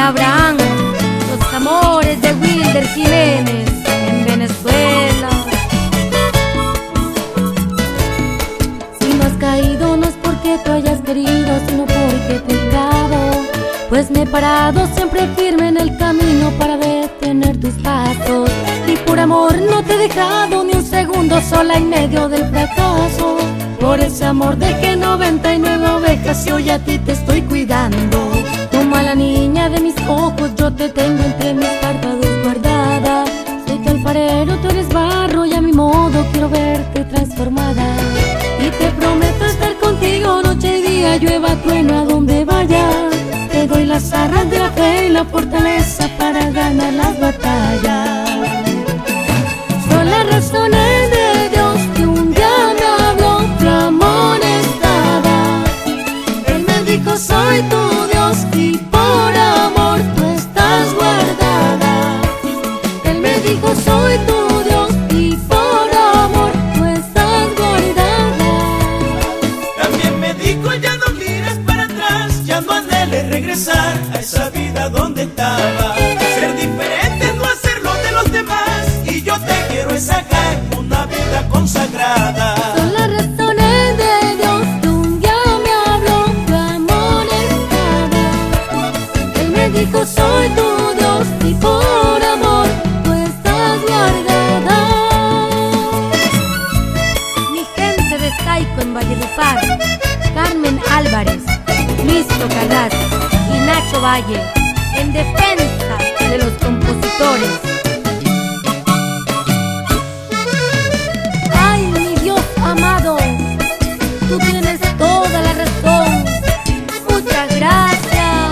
Abraham, los amores de Wilder Jiménez en Venezuela. Si no has caído no es porque tú hayas querido, sino porque he pecado, pues me he parado siempre firme en el camino para detener tus pasos, y por amor no te he dejado ni un segundo sola en medio del fracaso. Por ese amor dejé 99 ovejas y hoy a ti te estoy cuidando. Como a la niña de mis ojos yo te tengo entre mis párpados guardada. Sé que alfarero tú eres barro y a mi modo quiero verte transformada. Y te prometo estar contigo noche y día, llueva, trueno, a donde vaya. Te doy las arras de la fe y la fortaleza para ganar las batallas. Son las razones de Dios que un día me habló, tu amor estaba. Él me dijo soy tu Dios y por amor tú estás guardada. Él me dijo soy tu Dios y por amor tú estás guardada. También me dijo ya no mires para atrás, ya no anheles regresar a esa vida donde estaba. Ser diferente, no hacer lo de los demás, y yo te quiero sacar una vida consagrada. Son las razones de Dios que un día me habló, tu amor estaba. Él me dijo soy tu Dios y por amor tú estás guardada. Mi gente de Saico en Valledupar, Carmen Álvarez, Luis Tocarrás y Nacho Valle, en defensa de los compositores. Ay, mi Dios amado, tú tienes toda la razón. Muchas gracias.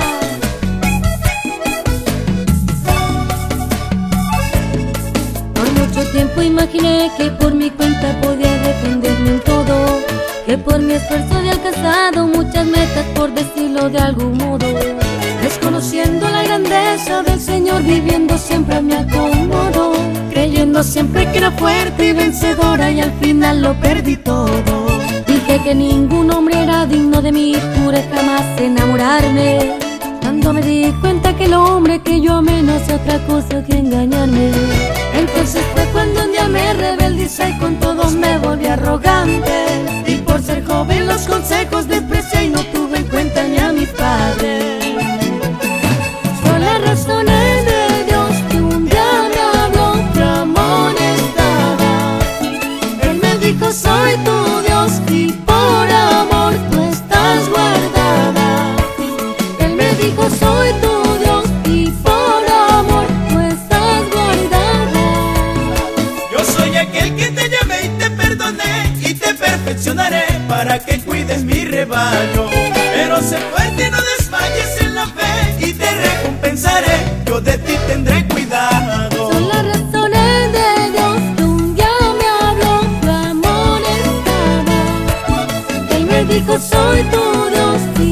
Por mucho tiempo imaginé que por mi cuenta podía defenderme en todo, que por mi esfuerzo había alcanzado muchas metas, por decirlo de algún modo. Desconociendo la grandeza del Señor, viviendo siempre a mi acomodo, creyendo siempre que era fuerte y vencedora, y al final lo perdí todo. Dije que ningún hombre era digno de mí, juré jamás enamorarme, cuando me di cuenta que el hombre que yo amé no hace otra cosa que engañarme. Entonces fue cuando un día me rebeldicé y con todos me volví arrogante, y por ser joven los consejos desprecié y no tuve en cuenta ni a mis padres. Son las razones de Dios que un día me habló, tu amor estaba. Él me dijo soy tu Dios y por amor tú estás guardada. Él me dijo soy tu Dios y por amor tú estás guardada. Yo soy aquel que te llamé y te perdoné y te perfeccionaré para que cuides mi rebaño. Pero sé fuerte, no desmayes en la fe y te recompensaré, yo de ti tendré cuidado. Son las razones de Dios que un día me habló, tu amor estaba. Él me dijo soy tu Dios y